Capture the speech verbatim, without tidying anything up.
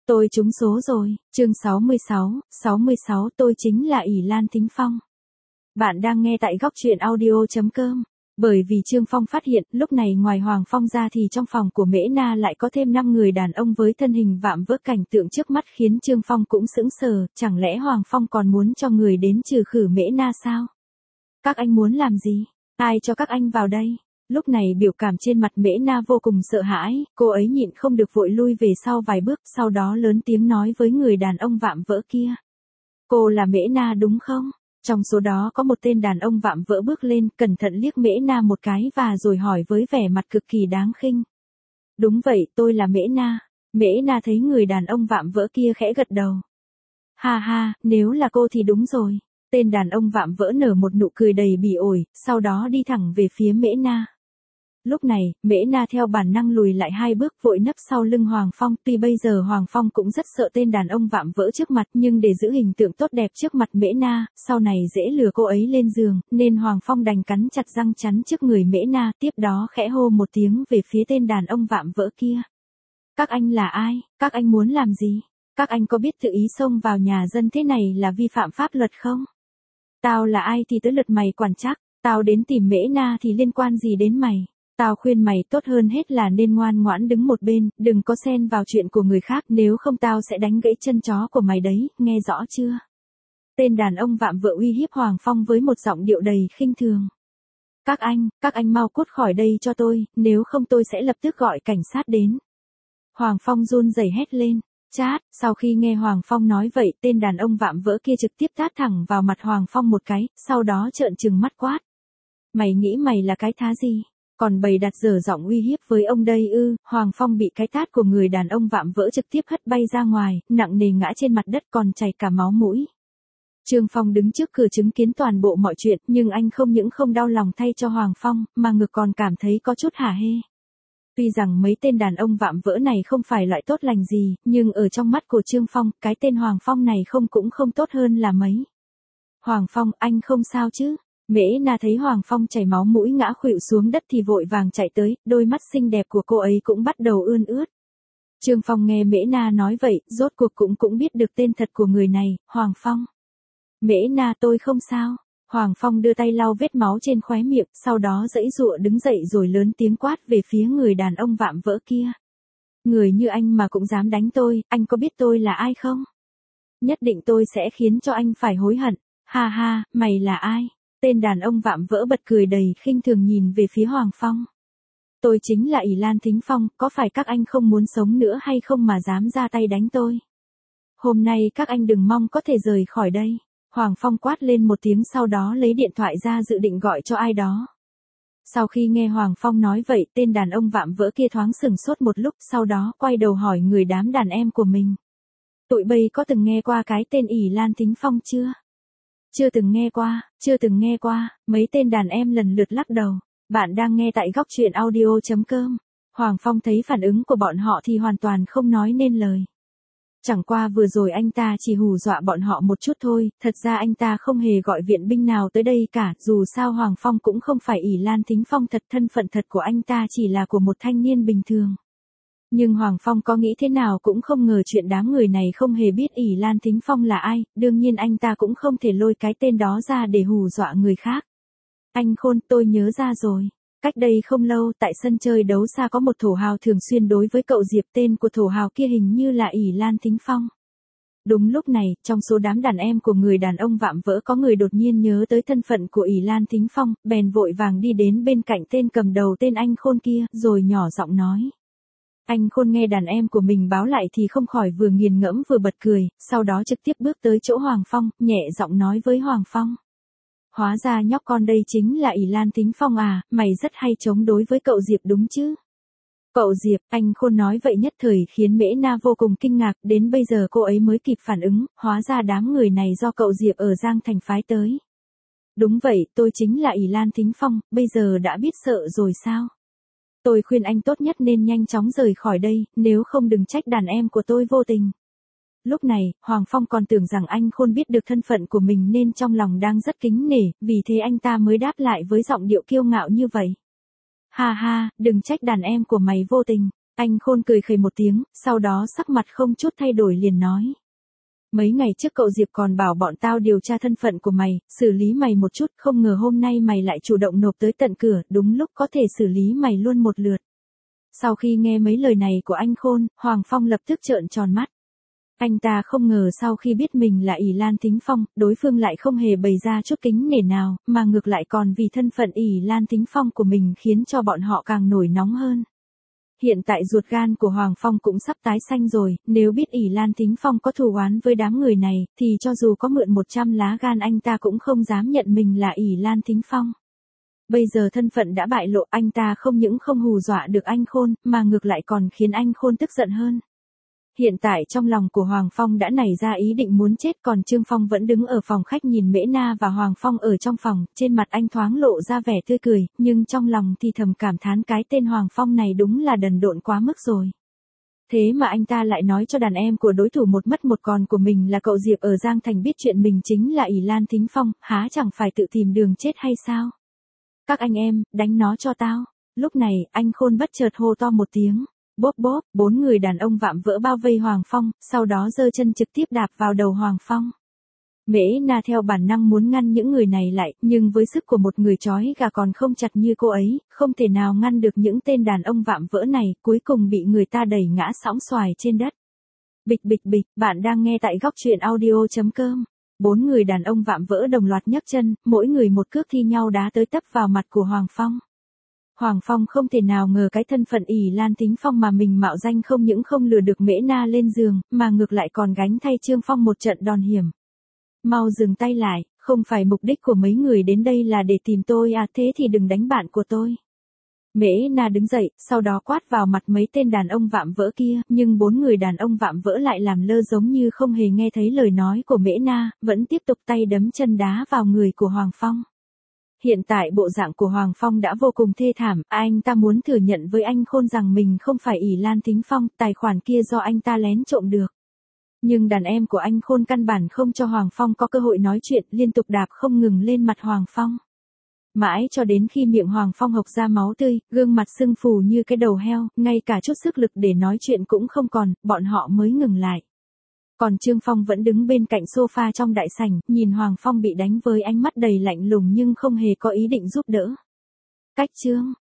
Tôi trúng số rồi, chương sáu mươi sáu, sáu mươi sáu tôi chính là ỷ Lan Thính Phong. Bạn đang nghe tại góc truyện audio chấm com. Bởi vì Trương Phong phát hiện, lúc này ngoài Hoàng Phong ra thì trong phòng của Mễ Na lại có thêm năm người đàn ông với thân hình vạm vỡ, cảnh tượng trước mắt khiến Trương Phong cũng sững sờ, chẳng lẽ Hoàng Phong còn muốn cho người đến trừ khử Mễ Na sao? Các anh muốn làm gì? Ai cho các anh vào đây? Lúc này biểu cảm trên mặt Mễ Na vô cùng sợ hãi, cô ấy nhịn không được vội lui về sau vài bước, sau đó lớn tiếng nói với người đàn ông vạm vỡ kia. Cô là Mễ Na đúng không? Trong số đó có một tên đàn ông vạm vỡ bước lên, cẩn thận liếc Mễ Na một cái và rồi hỏi với vẻ mặt cực kỳ đáng khinh. Đúng vậy, tôi là Mễ Na. Mễ Na thấy người đàn ông vạm vỡ kia khẽ gật đầu. Ha ha, nếu là cô thì đúng rồi. Tên đàn ông vạm vỡ nở một nụ cười đầy bỉ ổi, sau đó đi thẳng về phía Mễ Na. Lúc này, Mễ Na theo bản năng lùi lại hai bước, vội nấp sau lưng Hoàng Phong. Tuy bây giờ Hoàng Phong cũng rất sợ tên đàn ông vạm vỡ trước mặt, nhưng để giữ hình tượng tốt đẹp trước mặt Mễ Na, sau này dễ lừa cô ấy lên giường, nên Hoàng Phong đành cắn chặt răng chắn trước người Mễ Na, tiếp đó khẽ hô một tiếng về phía tên đàn ông vạm vỡ kia. Các anh là ai? Các anh muốn làm gì? Các anh có biết tự ý xông vào nhà dân thế này là vi phạm pháp luật không? Tao là ai thì tới lượt mày quản chắc, tao đến tìm Mễ Na thì liên quan gì đến mày? Tao khuyên mày tốt hơn hết là nên ngoan ngoãn đứng một bên, đừng có xen vào chuyện của người khác, nếu không tao sẽ đánh gãy chân chó của mày đấy, nghe rõ chưa? Tên đàn ông vạm vỡ uy hiếp Hoàng Phong với một giọng điệu đầy khinh thường. Các anh, các anh mau cút khỏi đây cho tôi, nếu không tôi sẽ lập tức gọi cảnh sát đến. Hoàng Phong run rẩy hét lên. Chát, sau khi nghe Hoàng Phong nói vậy, tên đàn ông vạm vỡ kia trực tiếp tát thẳng vào mặt Hoàng Phong một cái, sau đó trợn trừng mắt quát. Mày nghĩ mày là cái thá gì? Còn bày đặt dở giọng uy hiếp với ông đây ư? Hoàng Phong bị cái tát của người đàn ông vạm vỡ trực tiếp hất bay ra ngoài, nặng nề ngã trên mặt đất còn chảy cả máu mũi. Trương Phong đứng trước cửa chứng kiến toàn bộ mọi chuyện, nhưng anh không những không đau lòng thay cho Hoàng Phong, mà ngược còn cảm thấy có chút hả hê. Tuy rằng mấy tên đàn ông vạm vỡ này không phải loại tốt lành gì, nhưng ở trong mắt của Trương Phong, cái tên Hoàng Phong này không cũng không tốt hơn là mấy. Hoàng Phong, anh không sao chứ? Mễ Na thấy Hoàng Phong chảy máu mũi ngã khuỵu xuống đất thì vội vàng chạy tới, đôi mắt xinh đẹp của cô ấy cũng bắt đầu ươn ướt. Trương Phong nghe Mễ Na nói vậy, rốt cuộc cũng cũng biết được tên thật của người này, Hoàng Phong. Mễ Na tôi không sao. Hoàng Phong đưa tay lau vết máu trên khóe miệng, sau đó giãy giụa đứng dậy rồi lớn tiếng quát về phía người đàn ông vạm vỡ kia. Người như anh mà cũng dám đánh tôi, anh có biết tôi là ai không? Nhất định tôi sẽ khiến cho anh phải hối hận. Ha ha, mày là ai? Tên đàn ông vạm vỡ bật cười đầy khinh thường nhìn về phía Hoàng Phong. Tôi chính là ỷ Lan Thính Phong, có phải các anh không muốn sống nữa hay không mà dám ra tay đánh tôi? Hôm nay các anh đừng mong có thể rời khỏi đây. Hoàng Phong quát lên một tiếng, sau đó lấy điện thoại ra dự định gọi cho ai đó. Sau khi nghe Hoàng Phong nói vậy, tên đàn ông vạm vỡ kia thoáng sửng sốt một lúc, sau đó quay đầu hỏi người đám đàn em của mình. Tụi bây có từng nghe qua cái tên ỷ Lan Thính Phong chưa? Chưa từng nghe qua, chưa từng nghe qua, mấy tên đàn em lần lượt lắc đầu. Bạn đang nghe tại góc truyện audio chấm com. Hoàng Phong thấy phản ứng của bọn họ thì hoàn toàn không nói nên lời. Chẳng qua vừa rồi anh ta chỉ hù dọa bọn họ một chút thôi, thật ra anh ta không hề gọi viện binh nào tới đây cả, dù sao Hoàng Phong cũng không phải ỷ Lan Thính Phong thật, thân phận thật của anh ta chỉ là của một thanh niên bình thường. Nhưng Hoàng Phong có nghĩ thế nào cũng không ngờ chuyện đám người này không hề biết ỷ Lan Thính Phong là ai, đương nhiên anh ta cũng không thể lôi cái tên đó ra để hù dọa người khác. Anh Khôn, tôi nhớ ra rồi. Cách đây không lâu, tại sân chơi đấu xa có một thổ hào thường xuyên đối với cậu Diệp, tên của thổ hào kia hình như là ỷ Lan Thính Phong. Đúng lúc này, trong số đám đàn em của người đàn ông vạm vỡ có người đột nhiên nhớ tới thân phận của ỷ Lan Thính Phong, bèn vội vàng đi đến bên cạnh tên cầm đầu tên anh Khôn kia, rồi nhỏ giọng nói. Anh Khôn nghe đàn em của mình báo lại thì không khỏi vừa nghiền ngẫm vừa bật cười, sau đó trực tiếp bước tới chỗ Hoàng Phong, nhẹ giọng nói với Hoàng Phong. Hóa ra nhóc con đây chính là ỷ Lan Thính Phong à, mày rất hay chống đối với cậu Diệp đúng chứ? Cậu Diệp, anh Khôn nói vậy nhất thời khiến Mễ Na vô cùng kinh ngạc, đến bây giờ cô ấy mới kịp phản ứng, hóa ra đám người này do cậu Diệp ở Giang Thành phái tới. Đúng vậy, tôi chính là ỷ Lan Thính Phong, bây giờ đã biết sợ rồi sao? Tôi khuyên anh tốt nhất nên nhanh chóng rời khỏi đây, nếu không đừng trách đàn em của tôi vô tình. Lúc này, Hoàng Phong còn tưởng rằng anh Khôn biết được thân phận của mình nên trong lòng đang rất kính nể, vì thế anh ta mới đáp lại với giọng điệu kiêu ngạo như vậy. Ha ha, đừng trách đàn em của mày vô tình. Anh Khôn cười khẩy một tiếng, sau đó sắc mặt không chút thay đổi liền nói. Mấy ngày trước cậu Diệp còn bảo bọn tao điều tra thân phận của mày, xử lý mày một chút, không ngờ hôm nay mày lại chủ động nộp tới tận cửa, đúng lúc có thể xử lý mày luôn một lượt. Sau khi nghe mấy lời này của anh Khôn, Hoàng Phong lập tức trợn tròn mắt. Anh ta không ngờ sau khi biết mình là ỷ Lan Thính Phong, đối phương lại không hề bày ra chút kính nể nào, mà ngược lại còn vì thân phận ỷ Lan Thính Phong của mình khiến cho bọn họ càng nổi nóng hơn. Hiện tại ruột gan của Hoàng Phong cũng sắp tái xanh rồi, nếu biết ỷ Lan Thính Phong có thù oán với đám người này, thì cho dù có mượn một trăm lá gan anh ta cũng không dám nhận mình là ỷ Lan Thính Phong. Bây giờ thân phận đã bại lộ, anh ta không những không hù dọa được anh Khôn, mà ngược lại còn khiến anh Khôn tức giận hơn. Hiện tại trong lòng của Hoàng Phong đã nảy ra ý định muốn chết, còn Trương Phong vẫn đứng ở phòng khách nhìn Mễ Na và Hoàng Phong ở trong phòng, trên mặt anh thoáng lộ ra vẻ tươi cười, nhưng trong lòng thì thầm cảm thán cái tên Hoàng Phong này đúng là đần độn quá mức rồi. Thế mà anh ta lại nói cho đàn em của đối thủ một mất một còn của mình là cậu Diệp ở Giang Thành biết chuyện mình chính là ỷ Lan Thính Phong, há chẳng phải tự tìm đường chết hay sao? Các anh em, đánh nó cho tao. Lúc này, anh Khôn bất chợt hô to một tiếng. Bốp bốp, bốn người đàn ông vạm vỡ bao vây Hoàng Phong, sau đó giơ chân trực tiếp đạp vào đầu Hoàng Phong. Mễ Na theo bản năng muốn ngăn những người này lại, nhưng với sức của một người trói gà còn không chặt như cô ấy, không thể nào ngăn được những tên đàn ông vạm vỡ này, cuối cùng bị người ta đẩy ngã sóng xoài trên đất. Bịch bịch bịch, bạn đang nghe tại góc truyện audio chấm com. Bốn người đàn ông vạm vỡ đồng loạt nhấc chân, mỗi người một cước thi nhau đá tới tấp vào mặt của Hoàng Phong. Hoàng Phong không thể nào ngờ cái thân phận ỷ Lan Thính Phong mà mình mạo danh không những không lừa được Mễ Na lên giường, mà ngược lại còn gánh thay Trương Phong một trận đòn hiểm. Mau dừng tay lại, không phải mục đích của mấy người đến đây là để tìm tôi à, thế thì đừng đánh bạn của tôi. Mễ Na đứng dậy, sau đó quát vào mặt mấy tên đàn ông vạm vỡ kia, nhưng bốn người đàn ông vạm vỡ lại làm lơ giống như không hề nghe thấy lời nói của Mễ Na, vẫn tiếp tục tay đấm chân đá vào người của Hoàng Phong. Hiện tại bộ dạng của Hoàng Phong đã vô cùng thê thảm, anh ta muốn thừa nhận với anh Khôn rằng mình không phải ỷ Lan Thính Phong, tài khoản kia do anh ta lén trộm được. Nhưng đàn em của anh Khôn căn bản không cho Hoàng Phong có cơ hội nói chuyện, liên tục đạp không ngừng lên mặt Hoàng Phong. Mãi cho đến khi miệng Hoàng Phong hộc ra máu tươi, gương mặt sưng phù như cái đầu heo, ngay cả chút sức lực để nói chuyện cũng không còn, bọn họ mới ngừng lại. Còn Trương Phong vẫn đứng bên cạnh sofa trong đại sảnh, nhìn Hoàng Phong bị đánh với ánh mắt đầy lạnh lùng nhưng không hề có ý định giúp đỡ. Cách Trương,